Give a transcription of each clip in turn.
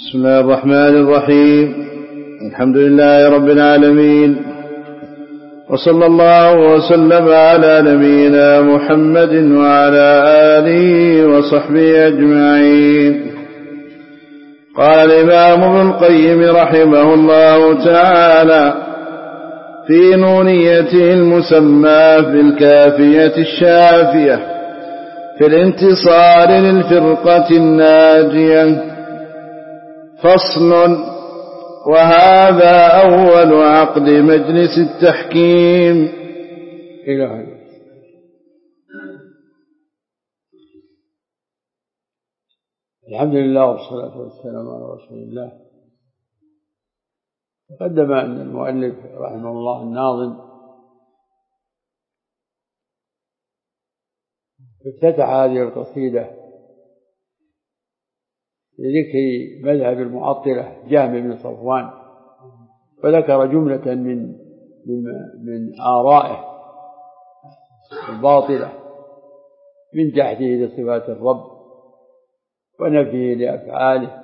بسم الله الرحمن الرحيم. الحمد لله رب العالمين، وصلى الله وسلم على نبينا محمد وعلى آله وصحبه أجمعين. قال الإمام ابن القيم رحمه الله تعالى في نونيته المسمى في الكافية الشافية في الانتصار للفرقة الناجية: فصل: وهذا أول عقد مجلس التحكيم. الحمد لله والصلاة والسلام على رسول الله. تقدم أن المؤلف رحمه الله الناظم افتتح هذه القصيدة لذكر مذهب المعطلة جهم بن صفوان، وذكر جملة من آرائه الباطلة من جحده لصفات الرب ونفيه لأفعاله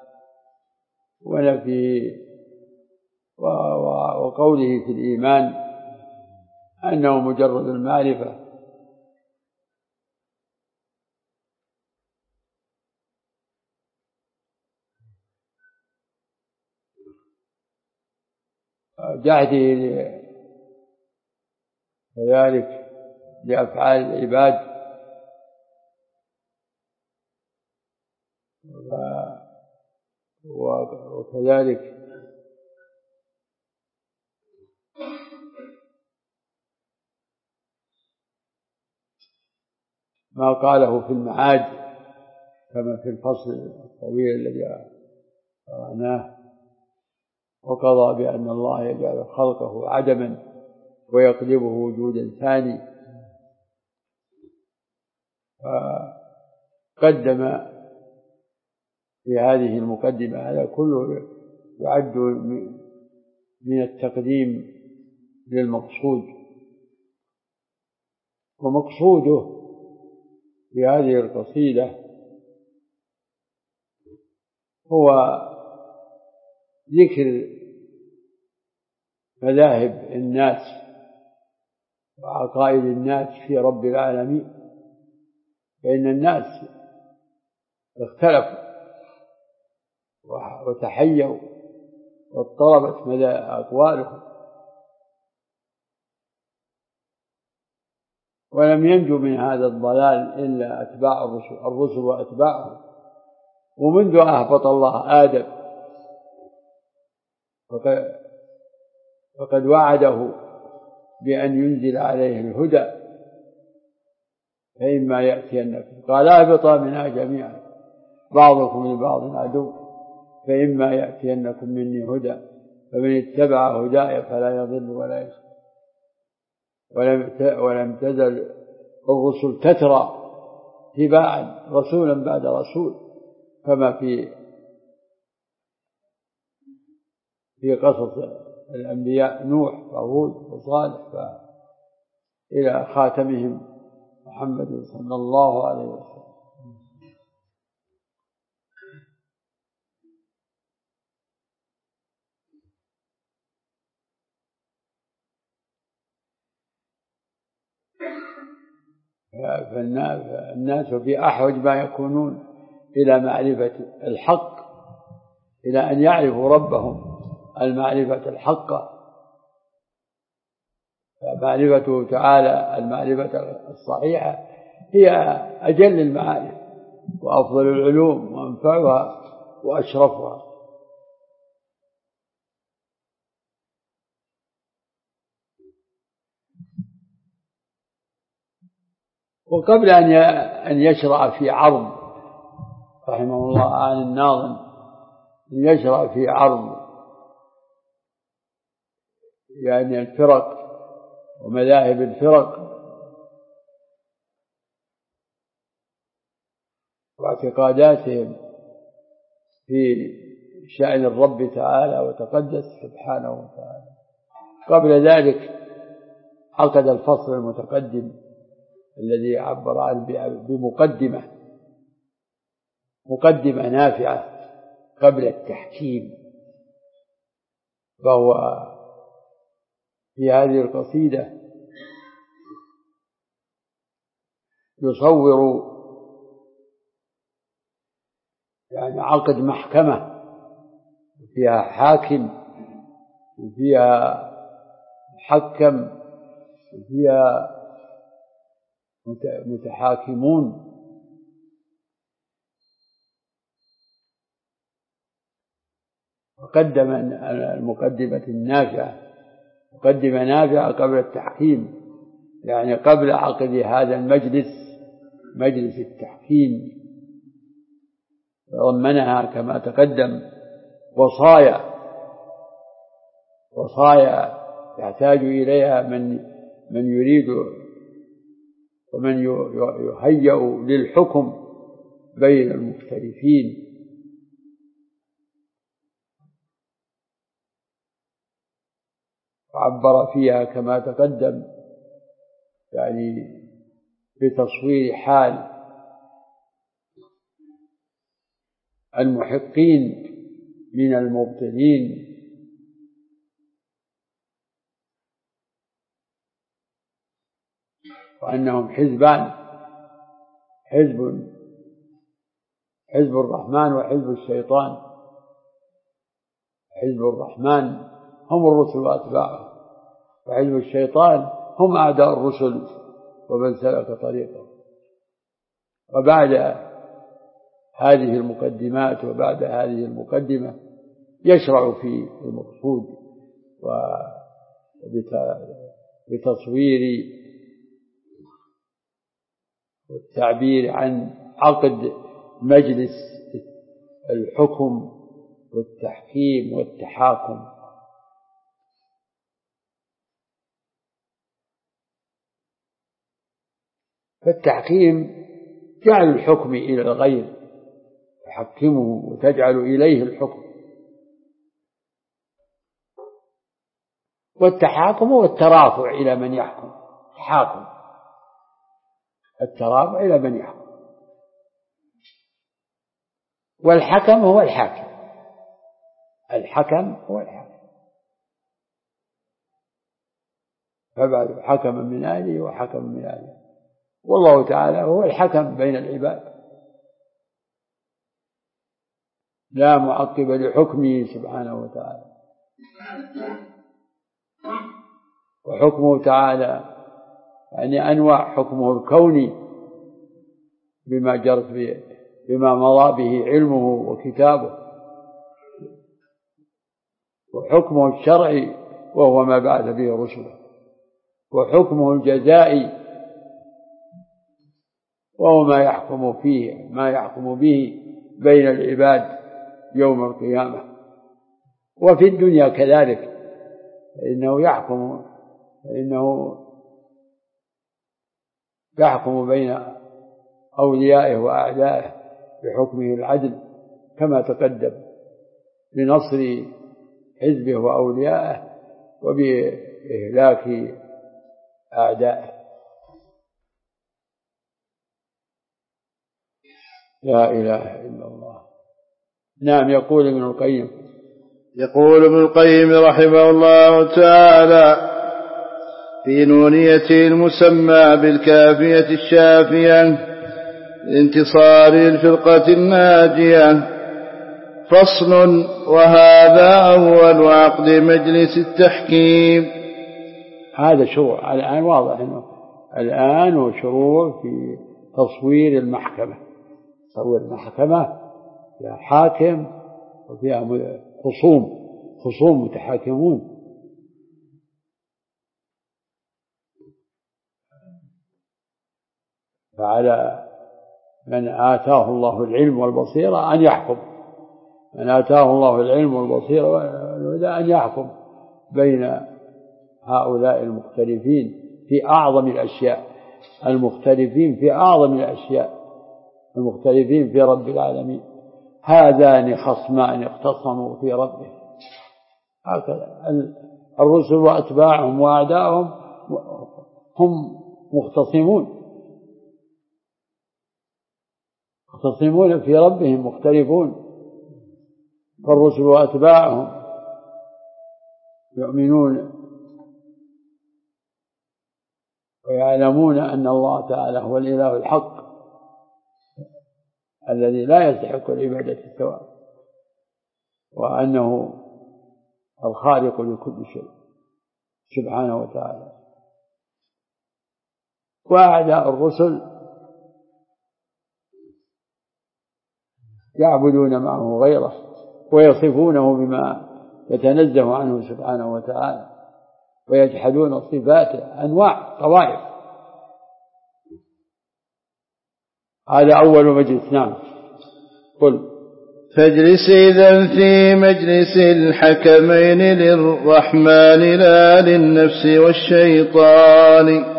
وقوله في الإيمان أنه مجرد المعرفة، جحده كذلك لأفعال العباد، وكذلك ما قاله في المعاد كما في الفصل الطويل الذي قرأناه: وقضى بأن الله يجعل خلقه عدما ويقلبه وجودا ثاني. فقدم في هذه المقدمة هذا كله يعد من التقديم للمقصود، ومقصوده في هذه القصيدة هو ذكر مذاهب الناس وعقائد الناس في رب العالمين، فإن الناس اختلفوا وتحيوا واضطربت مدى أقوالهم، ولم ينجو من هذا الضلال إلا أتباع الرسل وأتباعهم. ومنذ أهبط الله آدم فقد وعده بأن ينزل عليه الهدى، فإما يأتينكم، قال اهبطا منها جميعا بعضكم لبعض عدو، فإما يأتينكم مني هدى فمن اتبع هداي فلا يضل ولا يشقى. ولم تزل الرسل تترى تباعا رسولا بعد رسول، كما في قصص الأنبياء نوح وهود وصالح إلى خاتمهم محمد صلى الله عليه وسلم. فالناس في أحوج ما يكونون إلى معرفة الحق، إلى أن يعرفوا ربهم المعرفة الحقة. فمعرفته تعالى المعرفة الصحيحة هي أجل المعارف وأفضل العلوم وأنفعها وأشرفها. وقبل أن يشرع في عرض رحمه الله عن الناظم، أن يشرع في عرض يعني الفرق ومذاهب الفرق واعتقاداتهم في شأن الرب تعالى وتقدس سبحانه وتعالى، قبل ذلك عقد الفصل المتقدم الذي عبر عنه بمقدمة نافعة قبل التحكيم. فهو في هذه القصيدة يصور يعني عقد محكمة فيها حاكم وفيها محكم وفيها متحاكمون. وقدم المقدمة النافعة، مقدمة نافعة قبل التحكيم، يعني قبل عقد هذا المجلس، مجلس التحكيم، ضمنها كما تقدم وصايا يحتاج إليها من يريد ومن يهيأ للحكم بين المختلفين. وعبر فيها كما تقدم يعني بتصوير حال المحقين من المبطلين، وأنهم حزبان، حزب الرحمن وحزب الشيطان. حزب الرحمن هم الرسل وأتباعهم، وحزب الشيطان هم أعداء الرسل ومن سلك طريقهم. وبعد هذه المقدمات وبعد هذه المقدمة يشرع في المقصود بتصوير والتعبير عن عقد مجلس الحكم والتحكيم والتحاكم. فالتحكيم جعل الحكم إلى الغير، تحكمه وتجعل إليه الحكم. والتحاكم هو الترافع إلى من يحكم، الترافع إلى من يحكم. والحكم هو الحاكم، فابعث حكما من أهله وحكما من أهله. والله تعالى هو الحكم بين العباد، لا معقب لحكمه سبحانه وتعالى. وحكمه تعالى يعني أنواع: حكمه الكوني بما مضى به علمه وكتابه، وحكمه الشرعي وهو ما بعث به رسله، وحكمه الجزائي وهو ما يحكم به بين العباد يوم القيامة. وفي الدنيا كذلك، فإنه يحكم بين أوليائه وأعدائه بحكمه العدل كما تقدم، بنصر حزبه وأوليائه وبإهلاك أعدائه. لا إله إلا الله. نعم. يقول ابن القيم رحمه الله تعالى في نونيته المسمى بالكافية الشافية لانتصار الفرقة الناجية: فصل: وهذا أول عقد مجلس التحكيم. هذا شروع الآن، واضح أنه الآن وشروع في تصوير المحكمة. تصوير المحكمة فيها حاكم وفيها خصوم متحاكمون. فعلى من آتاه الله العلم والبصيرة أن يحكم، من آتاه الله العلم والبصيرة أن يحكم بين هؤلاء المختلفين في أعظم الأشياء، المختلفين في أعظم الأشياء، المختلفين في رب العالمين. هذان خصمان اختصموا في ربهم. هكذا الرسل وأتباعهم وأعداءهم هم مختصمون في ربهم، مختلفون. فالرسل وأتباعهم يؤمنون ويعلمون أن الله تعالى هو الإله الحق الذي لا يستحق العبادة سواء، وأنه الخالق لكل شيء سبحانه وتعالى. وأعداء الرسل يعبدون معه غيره ويصفونه بما يتنزه عنه سبحانه وتعالى ويجحدون صفاته، أنواع طوائف. هذا أول مجلس. نعم. قل فاجلس إذن في مجلس الحكمين للرحمن لا للنفس والشيطان.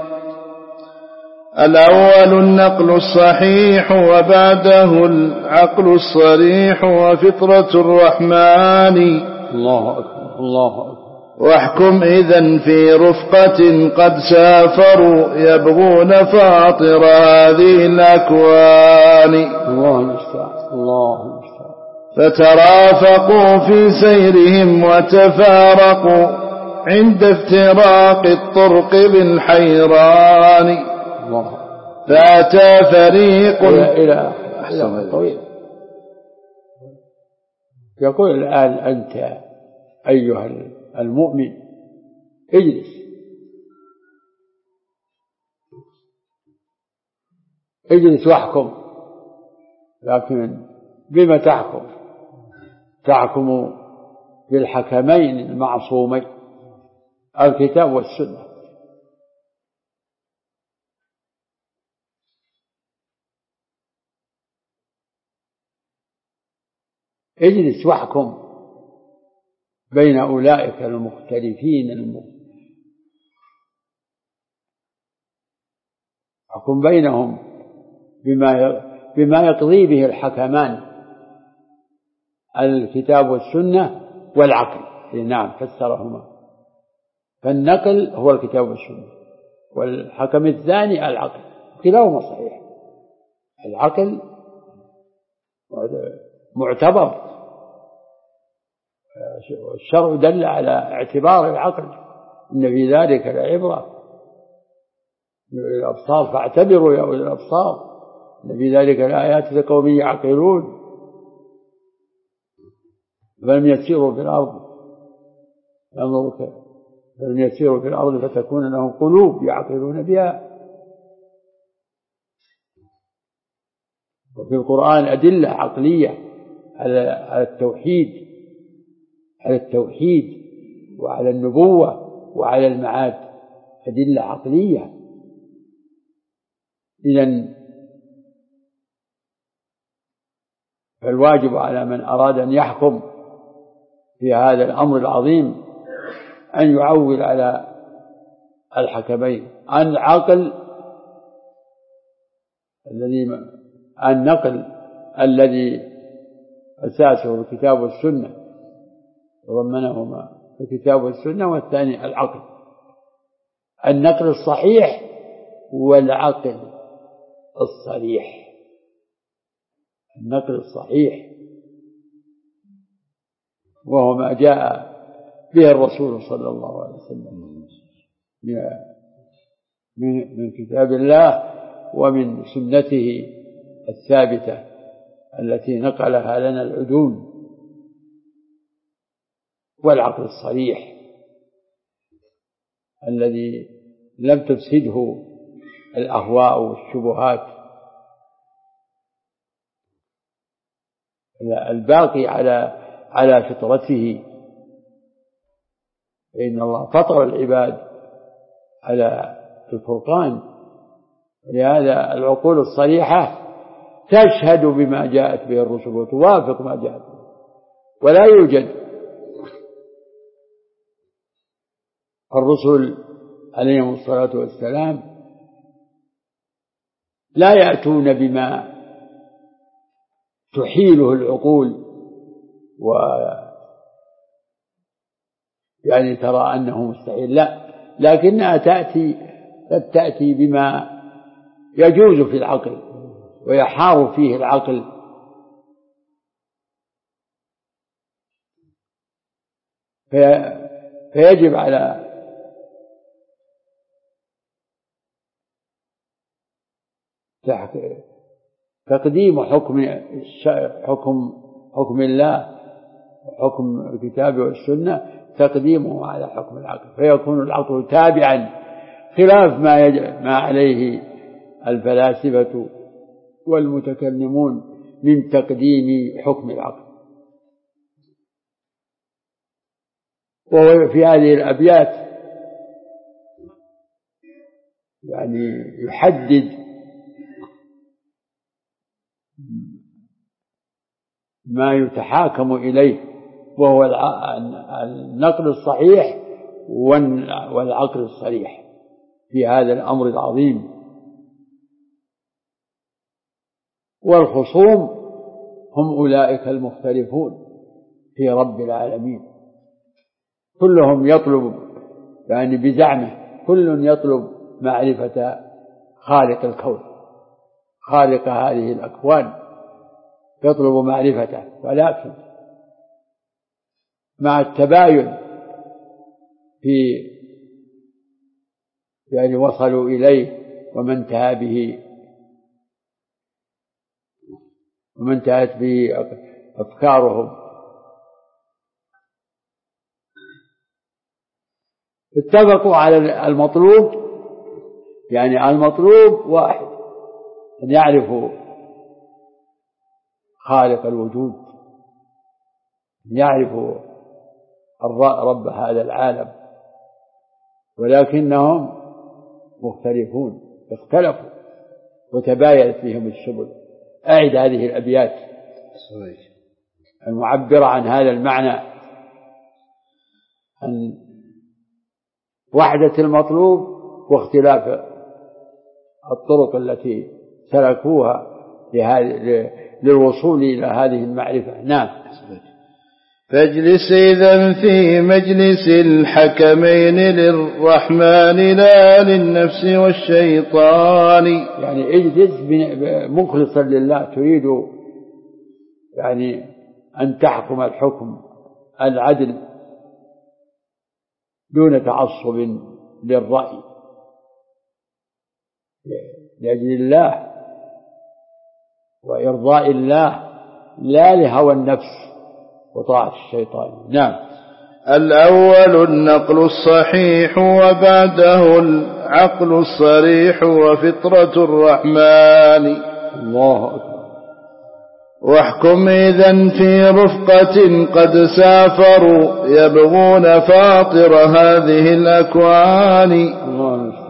الأول النقل الصحيح وبعده العقل الصريح وفطرة الرحمن. الله أكبر الله أكبر. واحكم إذن في رفقة قد سافروا يبغون فاطر هذه الأكوان. الله المستعان الله المستعان. فترافقوا في سيرهم وتفارقوا عند افتراق الطرق بالحيران. فأتى فريق إلى طويل. يقول الآن أنت أيها المؤمن اجلس واحكم، لكن بما تحكم؟ تحكم بالحكمين المعصومين الكتاب والسنة. اجلس واحكم بين أولئك المختلفين احكم بينهم بما يقضي به الحكمان الكتاب والسنة والعقل. نعم فسرهما، فالنقل هو الكتاب والسنة والحكم الثاني العقل، كلاهما صحيح. العقل معتبر، الشرع دل على اعتبار العقل، إن في ذلك لعبرة للأبصار فاعتبروا يا أولي الأبصار إن في ذلك لآيات لقوم يعقلون. فلم يسيروا في الأرض فلم يسيروا في الأرض فتكون لهم قلوب يعقلون بها. وفي القرآن أدلة عقلية على التوحيد وعلى النبوة وعلى المعاد، أدلة عقلية. إذن فالواجب على من أراد أن يحكم في هذا الأمر العظيم أن يعول على الحكمين، النقل الذي أساسه الكتاب والسنة ضمنهما الكتاب والسنة، والثاني العقل، النقل الصحيح والعقل الصريح. النقل الصحيح وهو ما جاء به الرسول صلى الله عليه وسلم من كتاب الله ومن سنته الثابتة التي نقلها لنا العدول، والعقل الصريح الذي لم تفسده الأهواء والشبهات، الباقي على فطرته. فإن الله فطر العباد على الفرقان، لهذا العقول الصريحة تشهد بما جاءت به الرسل وتوافق ما جاءت به، ولا يوجد الرسل عليهم الصلاة والسلام لا يأتون بما تحيله العقول يعني ترى أنه مستحيل، لا، لكنها تأتي بما يجوز في العقل ويحار فيه العقل، فيجب على تقديم حكم الله وحكم الكتاب والسنة، تقديمه على حكم العقل، فيكون العقل تابعا، خلاف ما عليه الفلاسفة والمتكلمون من تقديم حكم العقل. وهو في هذه الأبيات يعني يحدد ما يتحاكم إليه، وهو النقل الصحيح والعقل الصريح في هذا الأمر العظيم. والخصوم هم أولئك المختلفون في رب العالمين، كلهم يطلب يعني بزعمه، كل يطلب معرفة خالق الكون، خالق هذه الأكوان، يطلب معرفته، ولكن مع التباين في يعني وصلوا إليه وما انتهى به وما انتهت به أفكارهم. اتفقوا على المطلوب، يعني المطلوب واحد، أن يعرفوا خالق الوجود، أن يعرفوا رب هذا العالم، ولكنهم مختلفون، اختلفوا وتباينت فيهم السبل. أعد هذه الأبيات المعبرة عن هذا المعنى، أن وحدة المطلوب واختلاف الطرق التي سلكوها للوصول إلى هذه المعرفة. نعم. فاجلس إذن في مجلس الحكمين للرحمن لا للنفس والشيطان. يعني اجلس مخلصا لله، تريد يعني أن تحكم الحكم العدل دون تعصب للرأي، لأجل الله وإرضاء الله، لا لهوى النفس وطاعة الشيطان. نعم. الأول النقل الصحيح وبعده العقل الصريح وفطرة الرحمن. الله أكبر. واحكم إذن في رفقة قد سافروا يبغون فاطر هذه الأكوان. الله،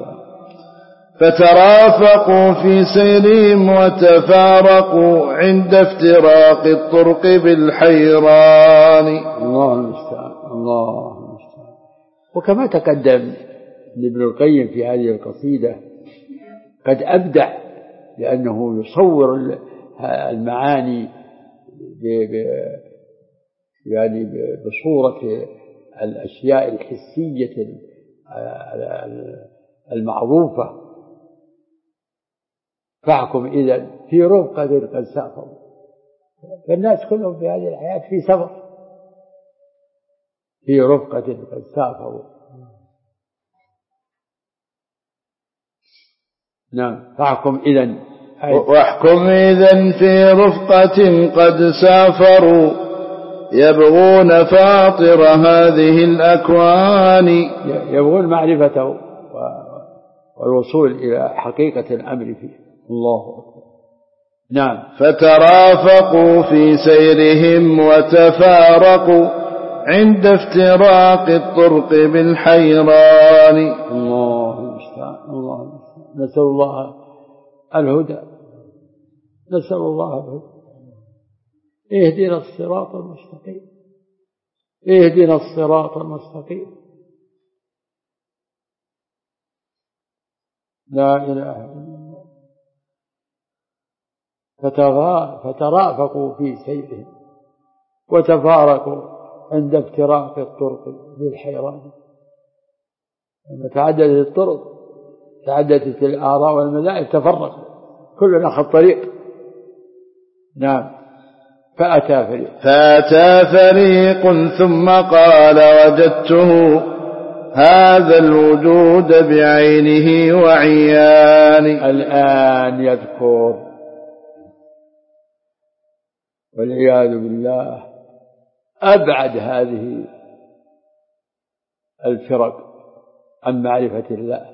فترافقوا في سيرهم وتفارقوا عند افتراق الطرق بالحيران. الله المستعان. الله المستعان. وكما تقدم ابن القيم في هذه القصيدة قد أبدع، لأنه يصور المعاني يعني بصورة الأشياء الحسية المعروفة. فاحكم إذن في رفقة قد سافروا، فالناس كلهم في هذه الحياة في سفر، في رفقة قد سافروا. نعم. فاحكم إذن، واحكم إذن في رفقة قد سافروا يبغون فاطر هذه الأكوان. يبغون معرفته والوصول إلى حقيقة الأمر فيه. الله أكبر. نعم. فترافقوا في سيرهم وتفارقوا عند افتراق الطرق بالحيران. الله المستعان. الله المستعان. نسأل الله الهدى، نسأل الله الهدى. اهدنا الصراط المستقيم، اهدنا الصراط المستقيم. لا إله إلا الله. فترافقوا في سيرهم وتفارقوا عند افتراق الطرق بالحيران. لما تعددت الطرق، تعددت الآراء والمذاهب، تفرقوا، كل أخذ طريق. نعم. فأتى فريق ثم قال وجدته هذا الوجود بعينه وعيانه. الآن يذكر والعياذ بالله أبعد هذه الفرق عن معرفة الله،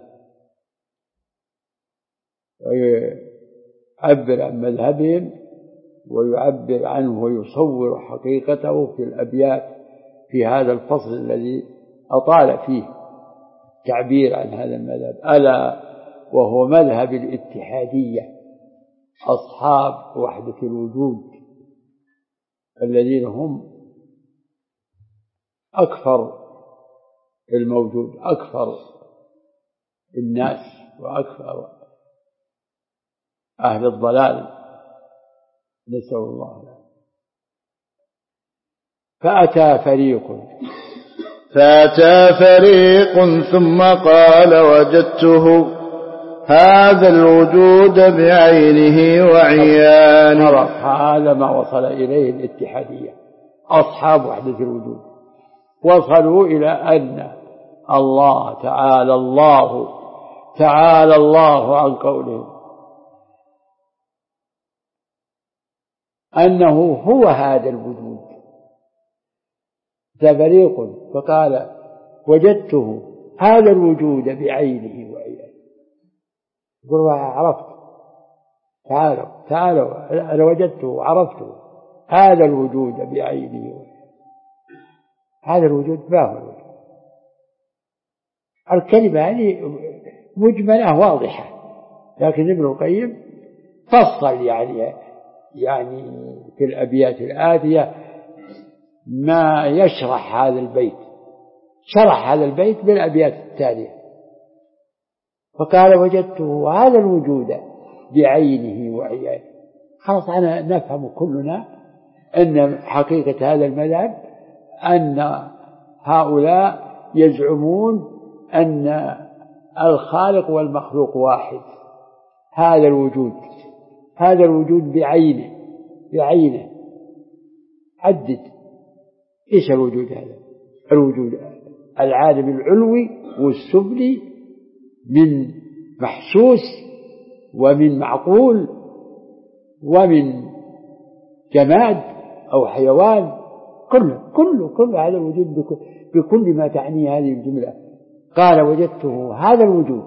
ويعبر عن مذهبهم ويعبر عنه ويصور حقيقته في الأبيات في هذا الفصل الذي أطال فيه تعبير عن هذا المذهب، ألا وهو مذهب الاتحادية، أصحاب وحدة الوجود الذين هم أكثر الموجود، أكثر الناس وأكثر أهل الضلال، نسأل الله. فأتى فريق ثم قال وجدته هذا الوجود بعينه وعيانه. هذا ما وصل إليه الاتحادية، أصحاب وحدة الوجود وصلوا إلى أن الله تعالى الله عن قولهم أنه هو هذا الوجود. فريق فقال وجدته هذا الوجود بعينه وعيانه. يقول عرفت، تعالوا أنا وجدته وعرفته هذا الوجود بعينه وعيانه. هذا الوجود ما هو الوجود؟ الكلمة هذه مجملة واضحة، لكن ابن القيم فصل يعني في الأبيات الآتية ما يشرح هذا البيت، شرح هذا البيت بالأبيات التالية. فقال وجدته هذا الوجود بعينه وعيانه. خلاص أنا نفهم كلنا أن حقيقة هذا المذهب أن هؤلاء يزعمون أن الخالق والمخلوق واحد. هذا الوجود بعينه عدد إيش الوجود هذا؟ الوجود العالم العلوي والسفلي، من محسوس ومن معقول ومن جماد أو حيوان، كل هذا الوجود بكل ما تعنيه هذه الجملة. قال وجدته هذا الوجود،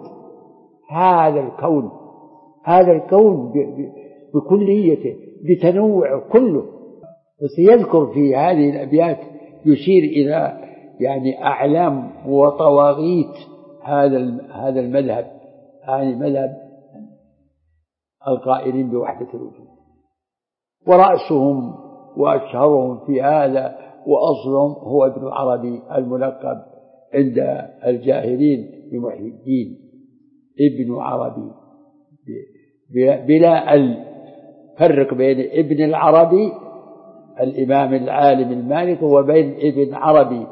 هذا الكون بكليته بتنوع كله. بس يذكر في هذه الأبيات يشير إلى أعلام وطواغيت هذا المذهب، مذهب القائلين بوحدة الوجود. ورأسهم وأشهرهم في هذا وأصلهم هو ابن عربي الملقب عند الجاهلين بمحي الدين، ابن عربي بلا فرق بين ابن العربي الإمام العالم المالك وبين ابن عربي.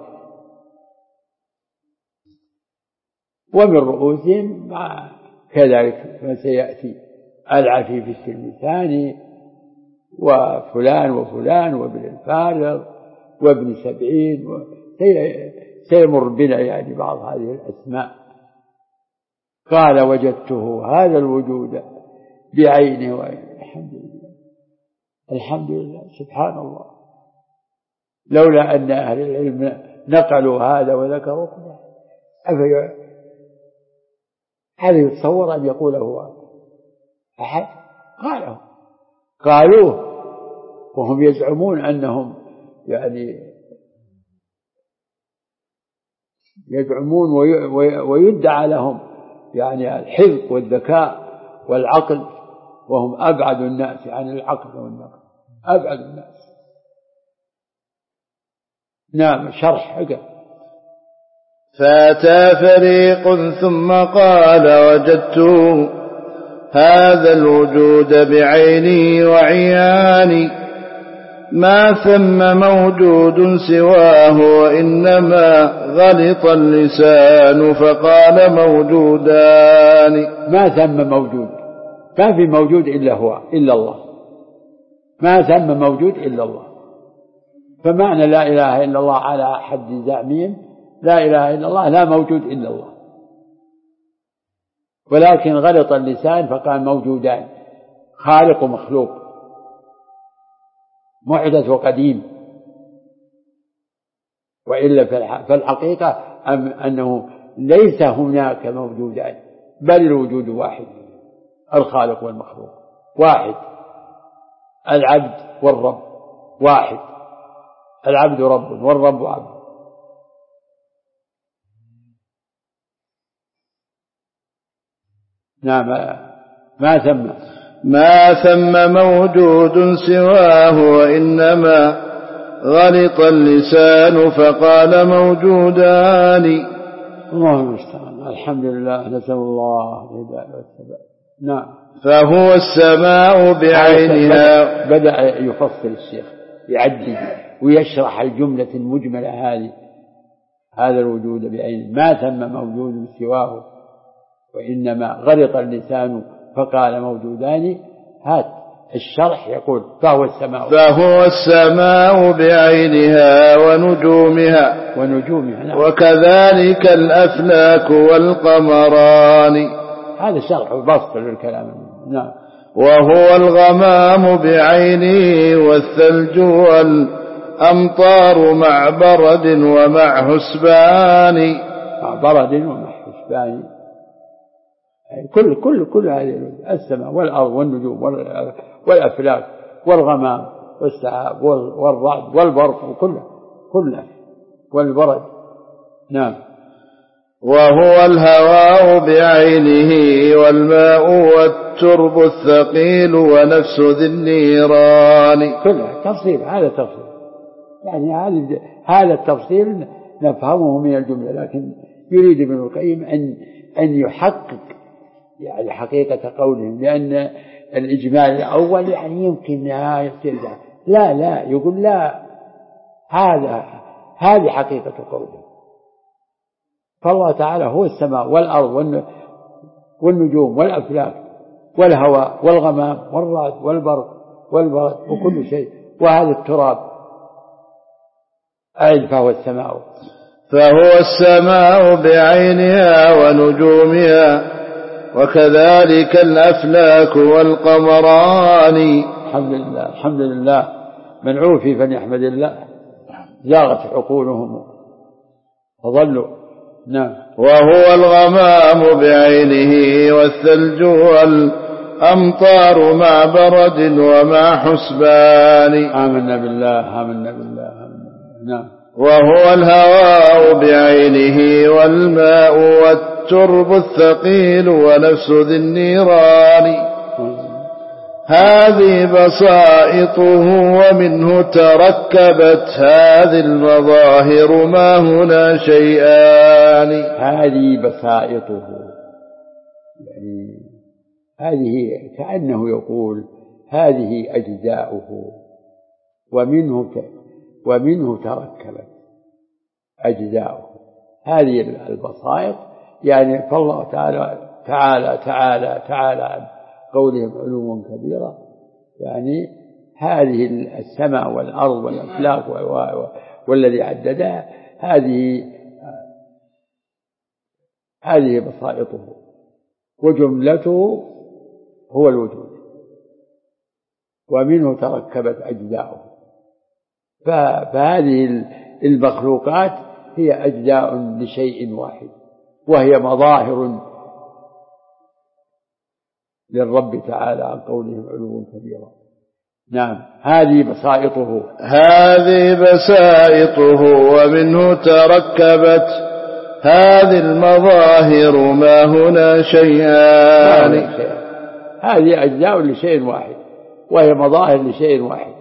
ومن رؤوسهم كذلك ما سيأتي العفيف التلمساني وفلان وابن الفارغ وابن سبعين، سيمر بنا بعض هذه الأسماء. قال وجدته هذا الوجود بعينه وعينه. الحمد لله سبحان الله، لولا أن أهل العلم نقلوا هذا وذكروا هذا يتصور أن يقوله أحد؟ قالوه وهم يزعمون أنهم يدعمون ويدعى لهم الحذق والذكاء والعقل، وهم أبعد الناس عن العقل والنقل، أبعد الناس. نعم، شرح حقا. فأتى فريق ثم قال وجدته هذا الوجود بعيني وعياني، ما ثم موجود سواه وإنما غلط اللسان فقال موجودان. ما ثم موجود، ما في موجود إلا هو، إلا الله. ما ثم موجود إلا الله. فمعنى لا إله إلا الله على حد زعمهم لا إله إلا الله لا موجود إلا الله، ولكن غلط اللسان فقال موجودان، خالق ومخلوق، محدث وقديم. وإلا فالحقيقة أنه ليس هناك موجودان، بل الوجود واحد، الخالق والمخلوق واحد، العبد والرب واحد، العبد رب والرب عبد. نعم. ما ثم موجود سواه، وإنما غلط اللسان فقال موجودان. الله المستعان. الحمد لله، نسأل الله الهداية والثبات. نعم. فهو السماء بعينها. بدأ يفصل الشيخ، يعدد ويشرح الجملة المجملة هذا الوجود بعينه. ما ثم موجود سواه وإنما غلط اللسان فقال موجودان. هات الشرح يقول فهو السماء بعينها ونجومها نعم. وكذلك الأفلاك والقمران. هذا شرح وبسط للكلام. نعم. وهو الغمام بعينه والثلج والأمطار مع برد ومع حسبان. كل هذه السماء والأرض والنجوم والأفلاك والغمام والسحاب والرعد والبرق كله والبرد. نعم. وهو الهواء بعينه والماء والترب الثقيل ونفس ذي النيران. كلها تفصيل. هذا تفصيل، يعني هذا التفصيل نفهمه من الجملة، لكن يريد ابن القيم أن يحقق يعني حقيقة قولهم، لأن الإجمال الأول يعني يمكن يصير لا يقول لا، هذه حقيقة قولهم. فالله تعالى هو السماء والأرض والنجوم والأفلاك والهواء والغمام والرعد والبرق والبرد وكل شيء، وهذا التراب. فهو السماء بعينها ونجومها وكذلك الأفلاك والقمران. الحمد لله. من عوفي فليحمد الله، زاغت عقولهم فضلوا. نعم. وهو الغمام بعينه والثلج والأمطار مع برد ومع حسبان. آمنا بالله. نعم. وهو الهواء بعينه والماء والترب الثقيل ونفس ذي النيران. هذه بسائطه ومنه تركبت هذه المظاهر ما هنا شيئان. هذه بسائطه، يعني هذه كأنه يقول هذه أجزاؤه ومنه تركبت أجزاؤه. هذه البسائط يعني فالله تعالى عن قولهم علوا كبيرا، يعني هذه السماء والأرض والأفلاك والذي عددها هذه بسائطه، وجملته هو الوجود، ومنه تركبت أجزاؤه. فهذه المخلوقات هي أجزاء لشيء واحد، وهي مظاهر للرب تعالى عن قولهم علوا كبيرا. نعم. هذه بسائطه ومنه تركبت هذه المظاهر ما هنا شيئان. هذه أجزاء لشيء واحد، وهي مظاهر لشيء واحد.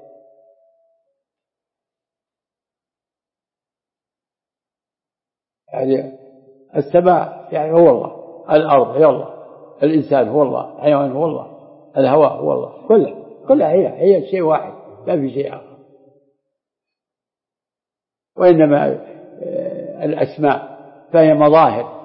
يعني السماء يعني هو الله، الأرض هي الله، الإنسان هو الله، الحيوان هو الله، الهواء هو الله، كلها هي شيء واحد، لا في شيء آخر. وإنما الأسماء فهي مظاهر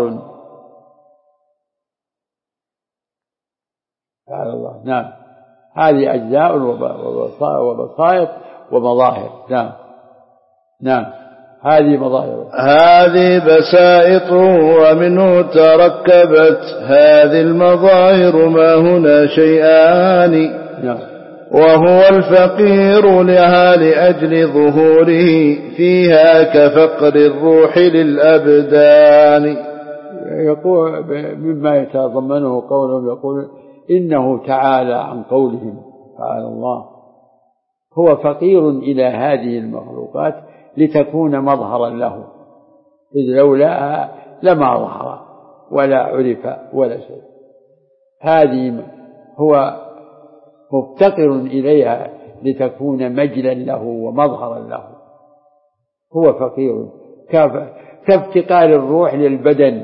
تعالى الله. نعم. هذه أجزاء وبسائط ومظاهر. نعم نعم، هذه مظاهر، هذه بسائط ومنه تركبت هذه المظاهر، ما هنا شيئان. نعم. وهو الفقير لها لأجل ظهوره فيها كفقر الروح للأبدان. يقول مما يتضمنه قولهم، يقول إنه تعالى عن قولهم، تعالى الله هو فقير إلى هذه المخلوقات لتكون مظهرا له، إذ لولاها لما ظهر ولا عرف ولا شيء. هذه هو مفتقر إليها لتكون مجلا له ومظهرا له. هو فقير كافتقار الروح للبدن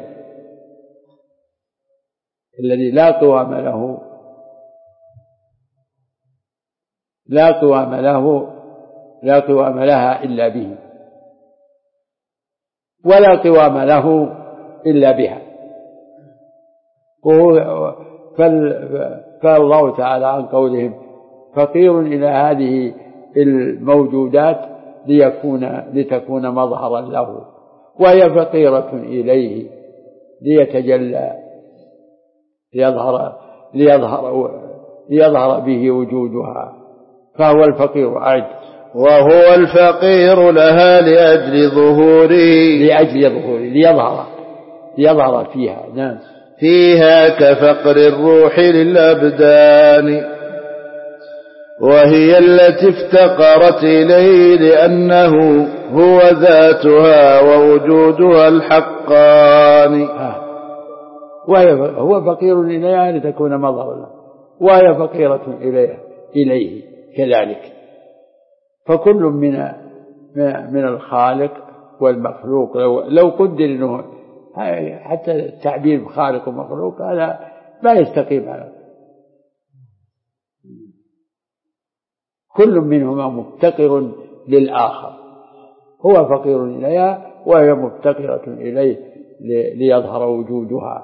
الذي لا قوام لها إلا به، ولا قوام له إلا بها. فالله تعالى عن قولهم فقير إلى هذه الموجودات لتكون مظهرا له، وهي فقيرة إليه ليتجلى ليظهر به وجودها، فهو الفقير أعد. وهو الفقير لها لأجل ظهوره ليظهر فيها. نعم. فيها كفقر الروح للأبدان، وهي التي افتقرت إليه لأنه هو ذاتها ووجودها الحقان. هو فقير إليها لتكون مظهرا له، وهي فقيرة إليه كذلك. فكل من الخالق والمخلوق، لو قدر إنه حتى التعبير بخالق ومخلوق هذا لا يستقيم على، كل منهما مفتقر للآخر، هو فقير إليها وهي مفتقرة إليه ليظهر وجودها.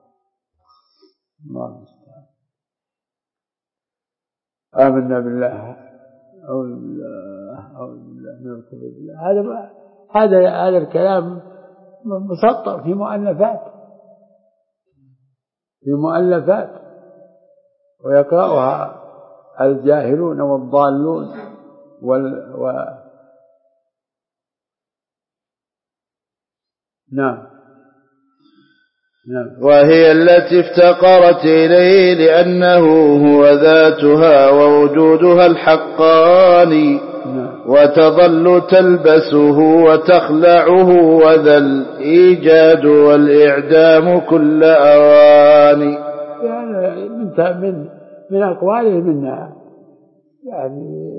آمنا بالله، أعوذ بالله من الكفر بالله. هذا الكلام مسطر في مؤلفات ويقرأها الجاهلون والضالون نعم. وهي التي افتقرت إليه لأنه هو ذاتها ووجودها الحقان. وتظل تلبسه وتخلعه، وذا الإيجاد والإعدام كل أوان. يعني من أقواله منها يعني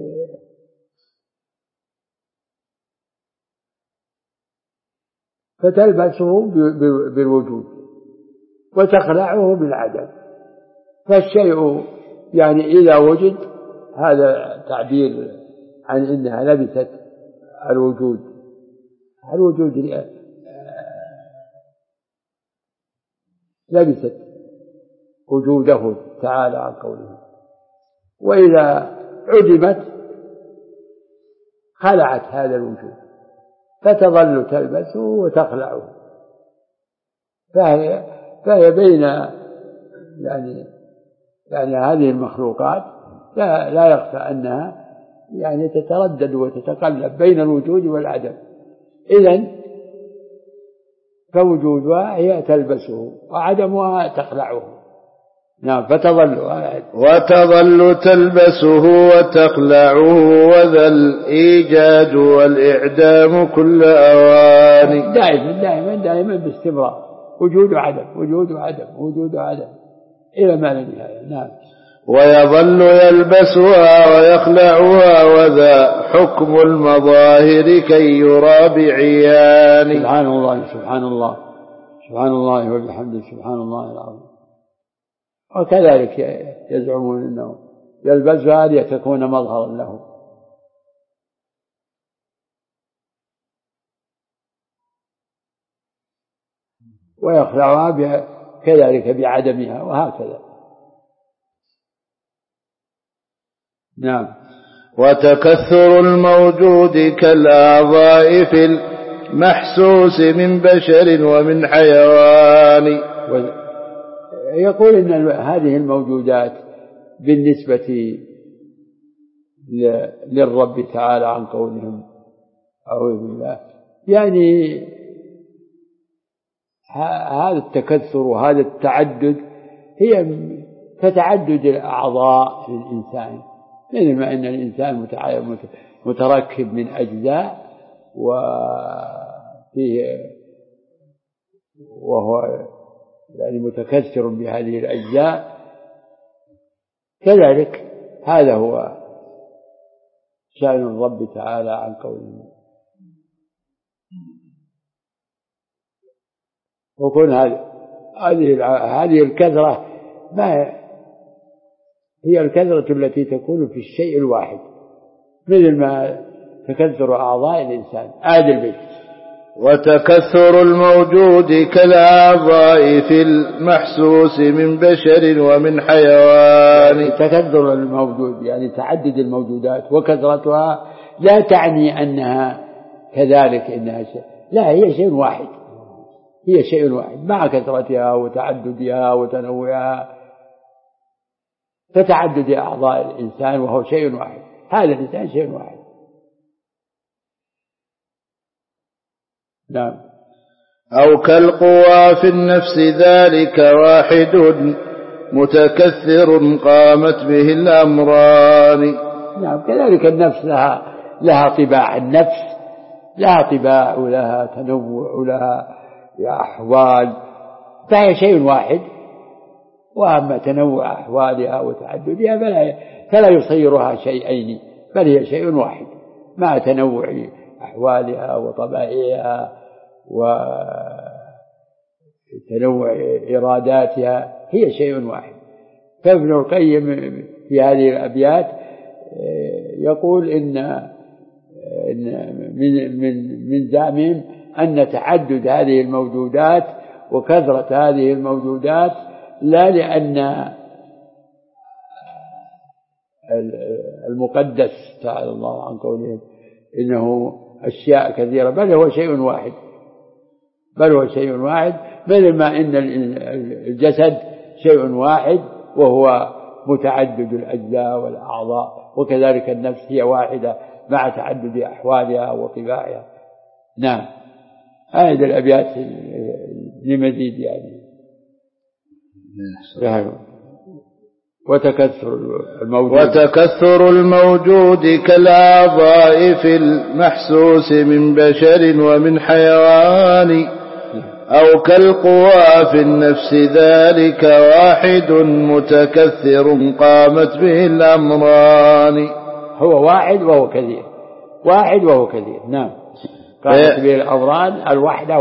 فتلبسه بالوجود وتخلعه بالعدم. فالشيء يعني إذا وجد، هذا تعبير عن إنها لبست الوجود لبست وجوده تعالى عن قوله. وإذا عدمت خلعت هذا الوجود، فتظل تلبسه وتخلعه. فهي بين يعني هذه المخلوقات لا يخفى أنها يعني تتردد وتتقلب بين الوجود والعدم. إذن فوجودها هي تلبسه وعدمها تخلعه. نعم. وتظل تلبسه وتخلعه، وذا الإيجاد والإعدام كل أوان. دائما باستمرار، وجود وعدم إلى ما لا نهاية. نعم. ويظل يلبسها ويخلعها، وذا حكم المظاهر كي يرى بعيان. سبحان الله وبحمده، سبحان الله العظيم. وكذلك يزعمون أنه يلبسها لتكون مظهرا له. ويخلعها كذلك بعدمها، وهكذا. نعم. وتكثر الموجود كالأعضاء في المحسوس من بشر ومن حيوان. يقول إن هذه الموجودات بالنسبة للرب تعالى عن قولهم أعوذ بالله، يعني هذا التكثر وهذا التعدد هي كتعدد الأعضاء للإنسان، مثل ما أن الإنسان متركب من أجزاء وهو يعني متكثر بهذه الأجزاء، كذلك هذا هو شأن الرب تعالى عن قوله. وكون هذه الكثرة ما هي الكثرة التي تكون في الشيء الواحد، مثل ما تكثر أعضاء الإنسان. البيت. وتكثر الموجود كالأعضاء في المحسوس من بشر ومن حيوان. تكثر الموجود يعني تعدد الموجودات، وكثرتها لا تعني أنها كذلك إنها شيء، لا، هي شيء واحد، هي شيء واحد مع كثرتها وتعددها وتنوعها كتعدد أعضاء الإنسان وهو شيء واحد. هذا الإنسان شيء واحد. نعم. أو كالقوى في النفس ذلك واحد متكثر قامت به الأمران. نعم. كذلك النفس لها طباع، النفس لها طباع ولها تنوع ولها أحوال، فهي شيء واحد. وأما تنوع أحوالها وتعددها فلا يصيرها شيئين، بل هي شيء واحد مع تنوع أحوالها وطبائعها وتنوع إراداتها، هي شيء واحد. فابن القيم في هذه الأبيات يقول إن من زعمهم أن تعدد هذه الموجودات وكثرة هذه الموجودات لا لأن المقدس تعالى الله عن قولهم إنه أشياء كثيرة، بل هو شيء واحد، مثل ما إن الجسد شيء واحد وهو متعدد الأجزاء والأعضاء، وكذلك النفس هي واحدة مع تعدد أحوالها وطباعها. نعم. هذه الأبيات لمزيد يعني. وتكثر الموجود كالأعضاء في المحسوس من بشر ومن حيوان. أو كالقوى في النفس ذلك واحد متكثر قامت به الأمران. هو واحد وهو كثير، واحد وهو كثير. نعم. قامت به الأمران، الوحدة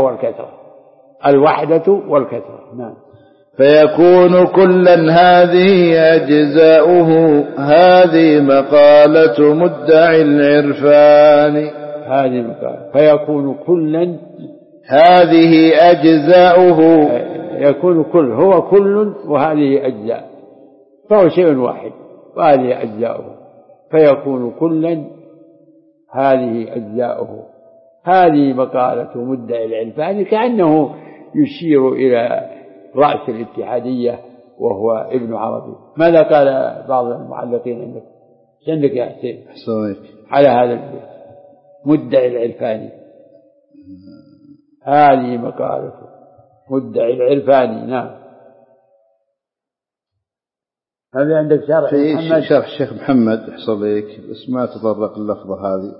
والكثرة. نعم. فيكون كلا هذه أجزاؤه، هذه مقالة مدعي العرفان. هذه مقالة. فيكون كلا هذه أجزاؤه، يكون كل، هو كل وهذه أجزاء، فهو شيء واحد وهذه أجزاؤه. فيكون كلا هذه أجزاؤه، هذه مقالة مدعي العرفان، كأنه يشير إلى رأس الاتحادية وهو ابن عربي. ماذا قال بعض المعلقين عندك يا حسين على هذا البيت؟ مدعي العرفاني، هذه مقالة مدعي العرفاني. نعم. هذا عندك شرح محمد؟ شرح الشيخ محمد يحصل لك، بس ما تطرق اللفظة هذه.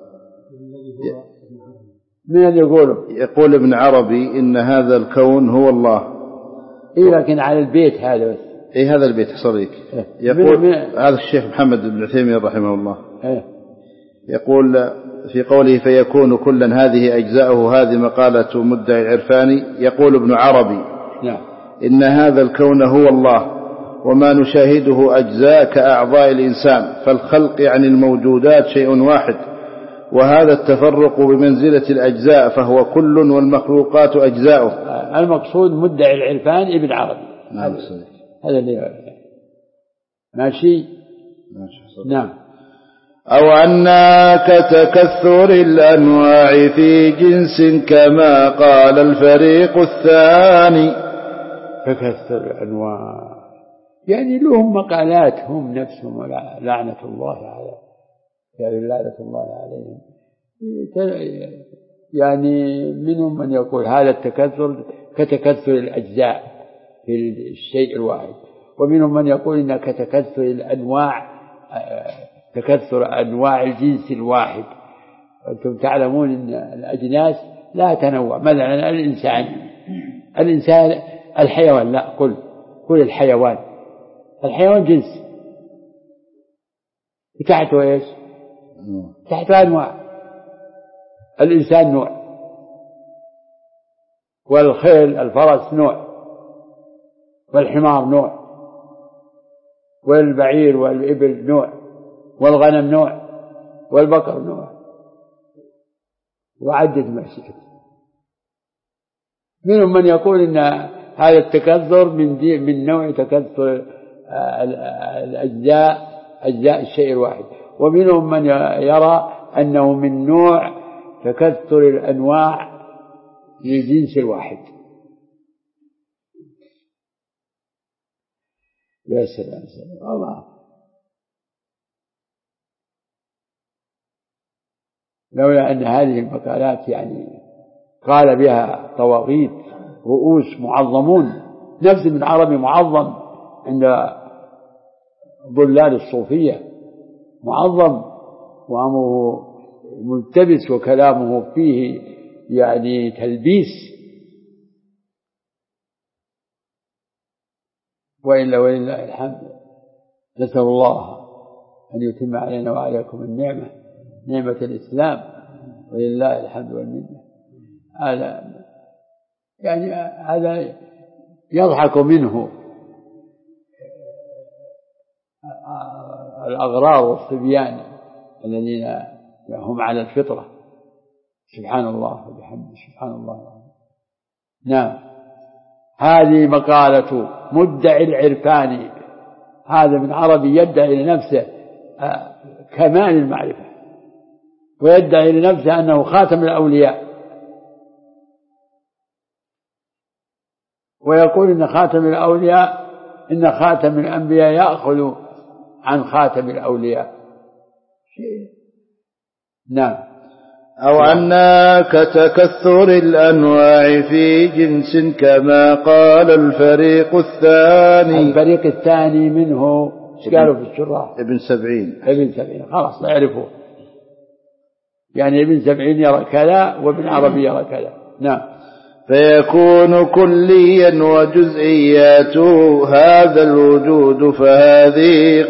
من اللي يقول ابن عربي إن هذا الكون هو الله. لكن على البيت هذا بس. هذا البيت يحصل لك. يقول هذا الشيخ محمد بن عثيمين رحمه الله. يقول في قوله فيكون كلا هذه أجزاؤه، هذه مقالة مدعي العرفاني. يقول ابن عربي إن هذا الكون هو الله، وما نشاهده أجزاء كأعضاء الإنسان، فالخلق يعني الموجودات شيء واحد، وهذا التفرق بمنزلة الأجزاء، فهو كل والمخلوقات أجزاؤه. المقصود مدعي العرفان ابن عربي. نعم. هذا اللي ماشي. نعم. أو أنها كتكثر الأنواع في جنس كما قال الفريق الثاني. تكثر الأنواع يعني لهم مقالات هم نفسهم لعنة الله عليهم. يعني منهم من يقول هذا التكثر كتكثر الأجزاء في الشيء الواحد، ومنهم من يقول إنها كتكثر الأنواع، تكثر أنواع الجنس الواحد. أنتم تعلمون أن الأجناس لا تنوع. مثلا الإنسان الحيوان، لا كل الحيوان جنس تحته إيش؟ تحته أنواع. الإنسان نوع، والخيل الفرس نوع، والحمار نوع، والبعير والإبل نوع، والغنم نوع، والبقر نوع، وعدد ما شئت. منهم من يقول إن هذا التكثر من نوع تكثر أجزاء الشيء الواحد، ومنهم من يرى أنه من نوع تكثر الأنواع للجنس الواحد. يا سلام الله. لولا أن هذه المقالات يعني قال بها طواغيت رؤوس معظمون، نفس ابن عربي معظم عند ضلال الصوفية، معظم وأمره ملتبس وكلامه فيه يعني تلبيس. ولله الحمد. نسأل الله أن يتم علينا وعليكم نعمة الإسلام، ولله الحمد والمنة. هذا يضحك منه الأغرار والصبيان الذين هم على الفطرة. سبحان الله وبحمده، سبحان الله. نعم. هذه مقالة مدعي العرفاني. هذا ابن عربي يدعي لنفسه كمال المعرفة، ويدعي لنفسه أنه خاتم الأولياء، ويقول إن خاتم الأولياء إن خاتم الأنبياء يأخذ عن خاتم الأولياء. نعم. أو أنها كتكثر الأنواع في جنس كما قال الفريق الثاني منه قالوا في الشراح ابن 70 خلاص نعرفه. يعني ابن 70 يرى كذا وابن عربي يرى كذا. نعم. فيكون كليا وجزئياته هذا الوجود، فهذه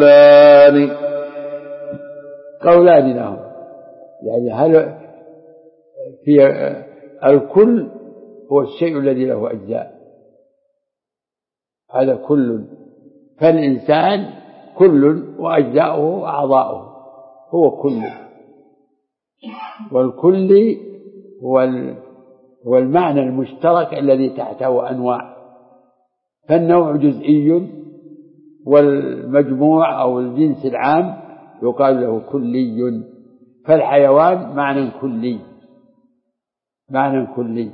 قولان لهم. يعني هل في الكل هو الشيء الذي له أجزاء، هذا كل، فالإنسان كل وأجزاؤه أعضاؤه، هو كل، والكل هو المعنى المشترك الذي تحته أنواع. فالنوع جزئي، والمجموع أو الجنس العام يقال له كلي. فالحيوان معنى كلي،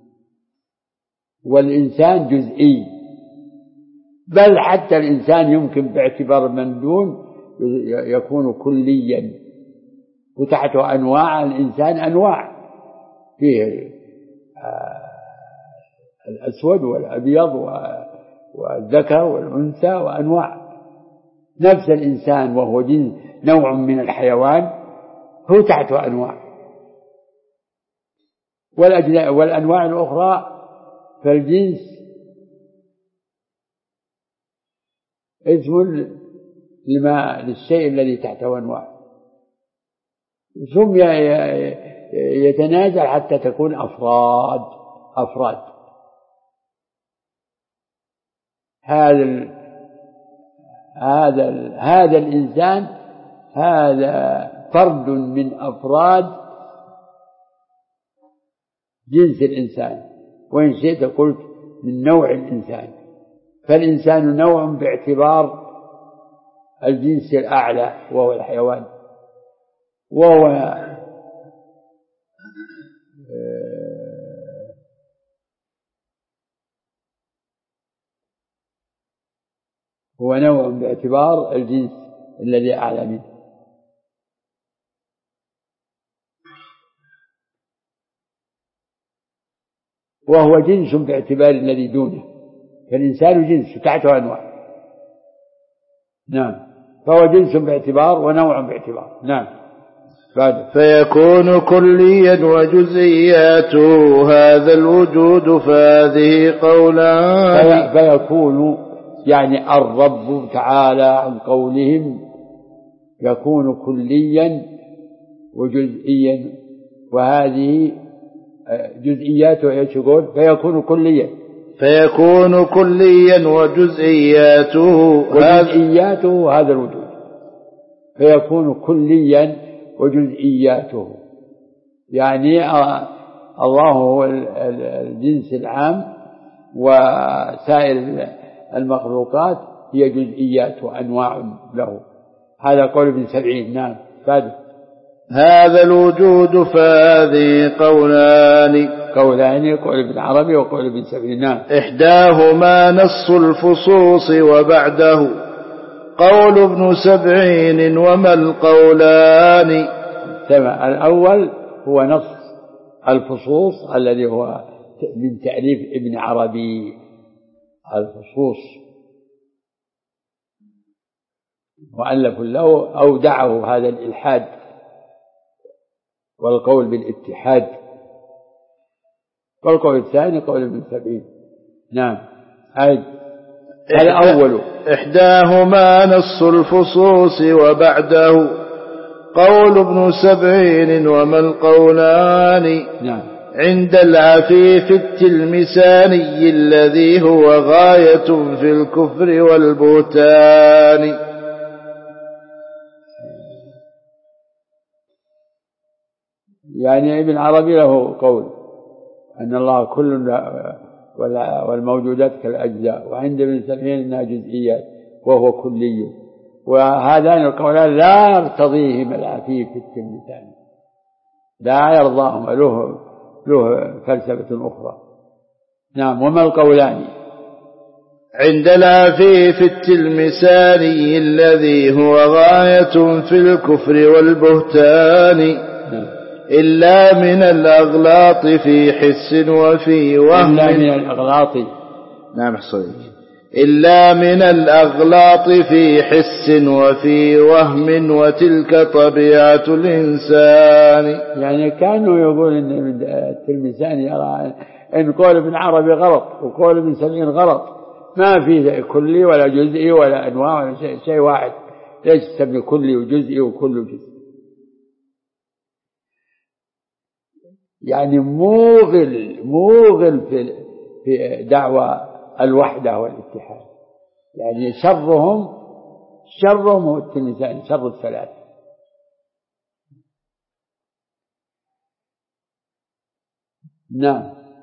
والإنسان جزئي. بل حتى الإنسان يمكن باعتبار من دون يكون كليا، وتحته أنواع. الإنسان أنواع، فيه الأسود والأبيض والذكر والأنثى وأنواع. نفس الإنسان وهو نوع من الحيوان هو تحته أنواع. والأنواع الأخرى فالجنس اسم للشيء الذي تحته أنواع، ثم يتنازل حتى تكون أفراد. هذا الإنسان هذا فرد من أفراد جنس الإنسان، وإن شئت قلت من نوع الإنسان. فالإنسان نوع باعتبار الجنس الأعلى وهو الحيوان، وهو هو نوع باعتبار الجنس الذي أعلى منه. وهو جنس باعتبار الذي دونه، فالإنسان جنس تحته أنواع. نعم، فهو جنس باعتبار ونوع باعتبار. نعم. فيكون كليا وجزئياته هذا الوجود فهذه قولان. فيكون يعني الرب تعالى عن قولهم يكون كليا وجزئيا، وهذه جزئياته يقول فيكون كليا وجزئياته هذا الوجود. فيكون كليا وجزئياته يعني الله هو الجنس العام، وسائر المخلوقات هي جزئيات وأنواع له. هذا قول ابن سبعين. نعم. هذا الوجود فهذه قولان، قول ابن عربي وقول ابن سبعين. نعم. إحداهما نص الفصوص وبعده قول ابن سبعين وما القولان. الأول هو نص الفصوص الذي هو من تأليف ابن عربي. الفصوص مؤلف له أودعه هذا الإلحاد والقول بالاتحاد. والقول الثاني قول ابن سبعين. نعم. هذا أول. إحداهما نص الفصوص وبعده قول ابن سبعين وما القولان. نعم. عند العفيف التلمساني الذي هو غاية في الكفر والبهتان. يعني ابن عربي له قول أن الله كل والموجودات كالأجزاء، وعند ابن سبعين أنها جزئيات وهو كلي. وهذان القولان لا يرتضيهما العفيف التلمساني، لا يرضاهما، له فلسفة أخرى. نعم. وما القولان؟ عند العفيف التلمساني الذي هو غاية في الكفر والبهتان. إلا من الأغلاط في حس وفي وهم. إلا من الأغلاط. نعم حصلت. إلا من الأغلاط في حس وفي وهم وتلك طبيعة الإنسان. يعني كانوا يقول إن التلمساني يرى إن قول ابن عربي غلط وقول ابن سبعين غلط، ما فيه كلي ولا جزئي ولا أنواع ولا شيء واحد. ليش تسمي كلي وجزئي وكل جزء؟ يعني موغل في دعوى الوحدة والاتحاد. يعني شرهم هو التلمساني، شر الثلاثة. نعم.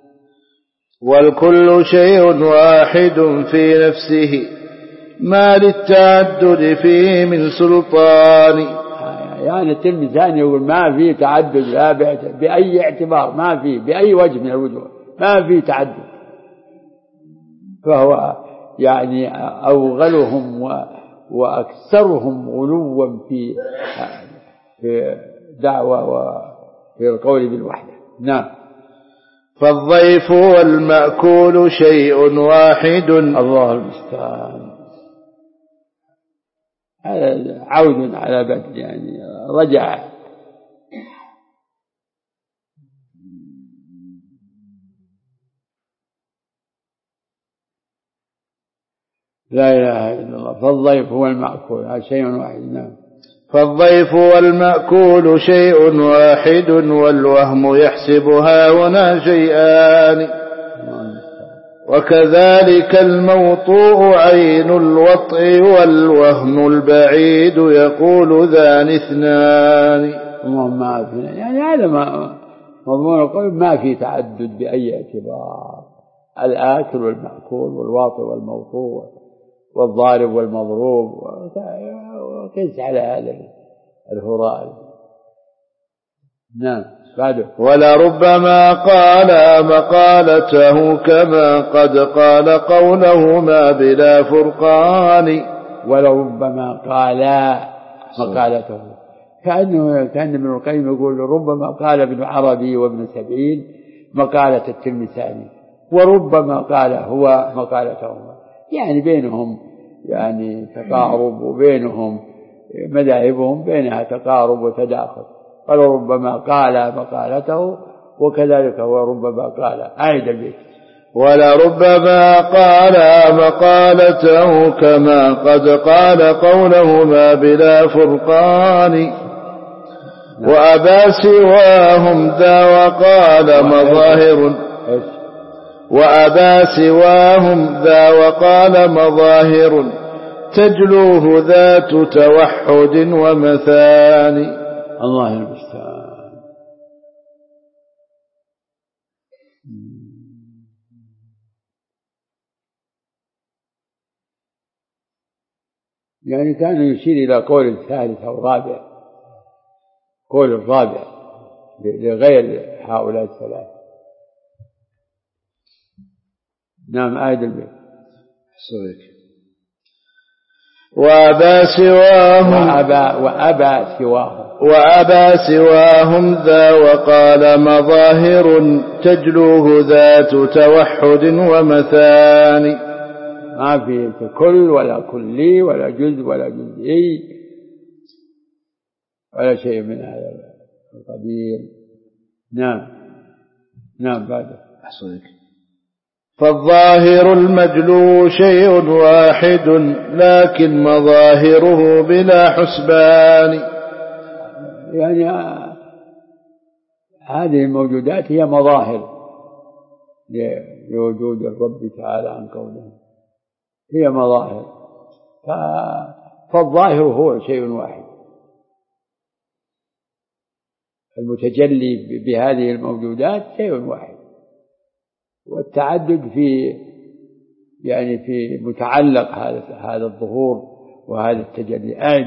والكل شيء واحد في نفسه ما للتعدد فيه من سلطان. يعني التلمساني يقول ما في تعدد لا بأي اعتبار، ما في بأي وجه من الوجوه ما في تعدد. فهو يعني أوغلهم وأكثرهم غلوا في دعوة وفي القول بالوحدة. نعم. فالضيف والمأكول شيء واحد. الله المستعان. هذا عود على بدء، يعني رجع. لا إله إلا الله. فالضيف والمأكول هذا شيء واحد. نعم. فالضيف والمأكول شيء واحد والوهم يحسبها هنا شيئان. وكذلك الموطوء عين الوطء والوهم البعيد يقول ذان اثنان. اللهم عافنا. يعني هذا مضمون القول ما في تعدد بأي اعتبار. الآكل والمأكول والواطئ والموطوء والضارب والمضروب، وقيس على هذا الهراء نعم بعده. ولربما قال مقالته كما قد قال قولهما بلا فرقان. ولربما قال مقالته، كأن ابن القيم يقول ربما قال ابن عربي وابن سبيل مقالة التلمساني، وربما قال هو مقالتهما، يعني بينهم يعني تقارب، وبينهم مذاهبهم بينها تقارب وتداخل. قال ربما قال مقالته، وكذلك هو ربما قال. أعيد البيت. ولربما قال مقالته كما قد قال قولهما بلا فرقان. وأبى سواهم ذا وقال مظاهر، وأبى سواهم ذا وقال مظاهر تجلوه ذات توحد ومثاني. الله المستعان. يعني كان يشير إلى قول الثالث أو رابع، قول الرابع لغير هؤلاء الثلاث. نعم آية البيت. وأبى سواهم وأبى سواهم ذا وقال مظاهر تجلوه ذات توحد ومثاني. ما في كل ولا كلي ولا جزء ولا جزئي ولا شيء من هذا القبيل. نعم بعده. أحسنك. فالظاهر المجلو شيء واحد لكن مظاهره بلا حسبان. يعني هذه الموجودات هي مظاهر لوجود الرب تعالى عن كونه، هي مظاهر، فالظاهر هو شيء واحد، المتجلي بهذه الموجودات شيء واحد، والتعدد في متعلق هذا الظهور وهذا التجلي.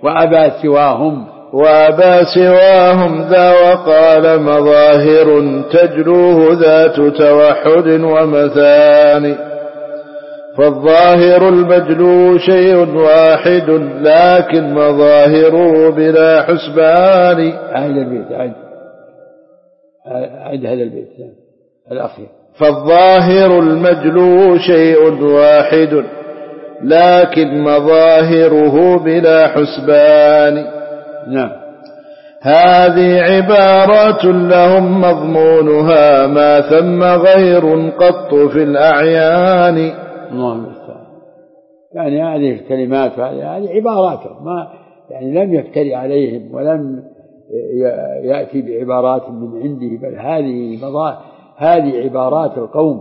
وأبى سواهم ذا وقال مظاهر تجلوه ذات توحد ومثاني. فالظاهر المجلو شيء واحد لكن مظاهره بلا حسبان. عيد هذا البيت الأخير. فالظاهر المجلو شيء واحد لكن مظاهره بلا حسبان. نعم. هذه عبارات لهم مضمونها ما ثم غير قط في الأعيان. الله المستعان. يعني هذه الكلمات هذه عباراتهم، ما يعني لم يفتري عليهم ولم يأتي بعبارات من عنده، بل هذه عبارات القوم.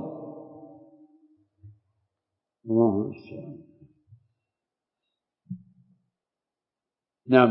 الله المستعان. نعم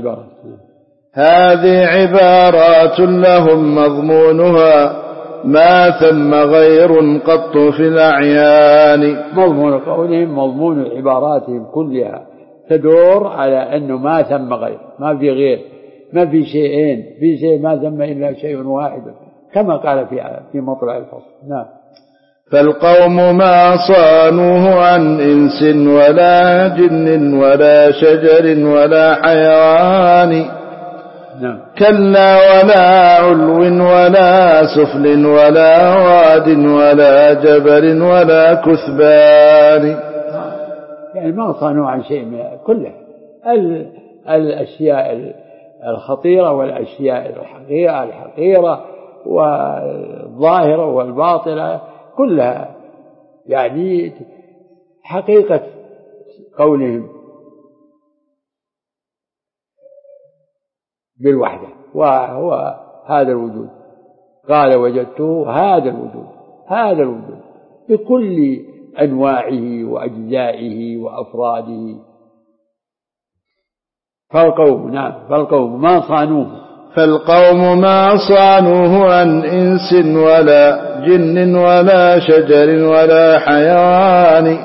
هذه عبارات لهم مضمونها ما ثم غير قط في الأعيان. مضمون قولهم، مضمون عباراتهم كلها تدور على أنه ما ثم غير، ما في غير، ما في شيئين، في شيء ما ثم إلا شيء واحد، كما قال في مطلع الفصل. نعم. فالقوم ما صانوه عن إنس ولا جن ولا شجر ولا حيوان. نعم. كلا ولا علو ولا سفل ولا واد ولا جبل ولا كثبان. يعني ما صانوا عن شيء من كله الأشياء الخطيرة والأشياء الحقيرة والظاهرة والباطلة كلها، يعني حقيقة قولهم بالوحدة، وهو هذا الوجود. قال وجدته هذا الوجود بكل أنواعه وأجزائه وأفراده. فالقوم ما صانوه عن إنس ولا جن ولا شجر ولا حيوان.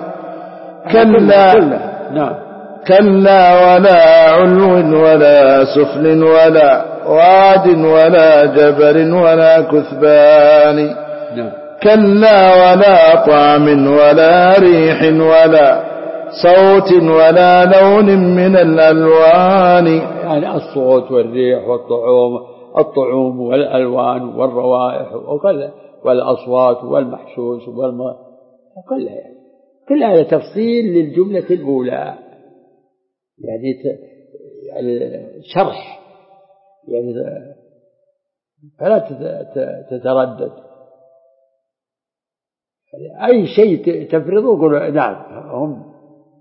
كلا ولا علو ولا سفل واد ولا جبل ولا كثبان كلا ولا طعم ولا ريح ولا صوت ولا لون من الألوان. يعني الصوت والريح الطعوم والألوان والروائح والأصوات والمحسوس كل هذا تفصيل للجملة الأولى، يعني شرح، يعني فلا تتردد. يعني أي شيء تفرضه قل نعم هم.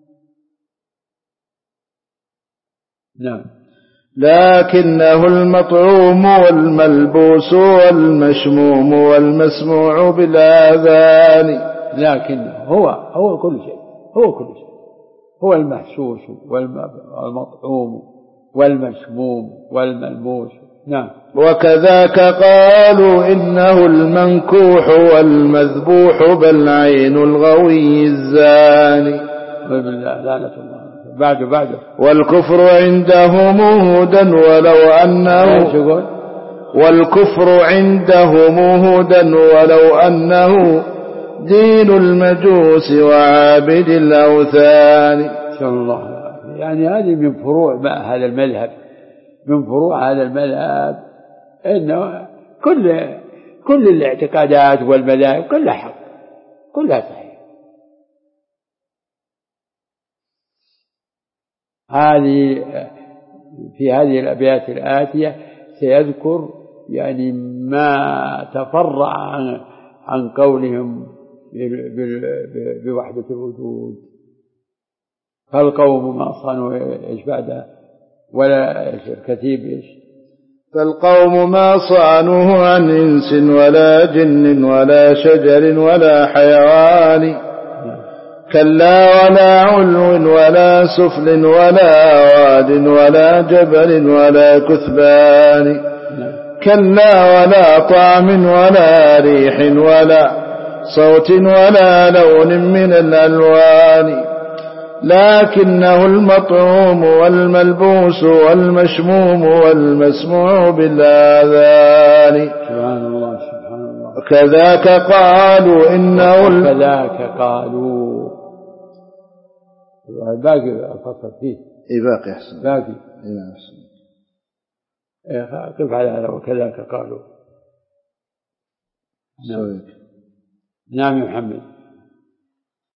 نعم. لكنه المطعوم والملبوس والمشموم والمسموع بالآذان. لكن هو كل شيء، هو المحسوس والمطعوم والمشموم والملموس. نعم. وكذاك قالوا إنه المنكوح والمذبوح بل عين الغوي الزاني. بالله لعنة الله. بعده والكفر عندهم هدى ولو أنه والكفر عندهم هدى ولو أنه دين المجوس وعابد الأوثان. شاء الله. يعني هذه من فروع هذا المذهب، من فروع هذا المذهب إنه كل الاعتقادات والمذاهب كلها حق، كلها صحيح. في هذه الأبيات الآتية سيذكر يعني ما تفرع عن قولهم بوحدة الوجود. فالقوم ما صانوا إيش بعدها ولا كتيب إيش؟ فالقوم ما صانوه عن إنس ولا جن ولا شجر ولا حيوان كلا ولا علو ولا سفل ولا واد ولا جبل ولا كثبان كلا ولا طعم ولا ريح ولا صوت ولا لون من الألوان لكنه المطعوم والملبوس والمشموم والمسموع بالآذان. سبحان الله سبحان الله. وكذاك قالوا إنه كذاك قالوا. باقي الفصل فيه. باقي أحسن. باقي. نعم أحسن. قف على هذا. وكذاك قالوا. نعم يا محمد.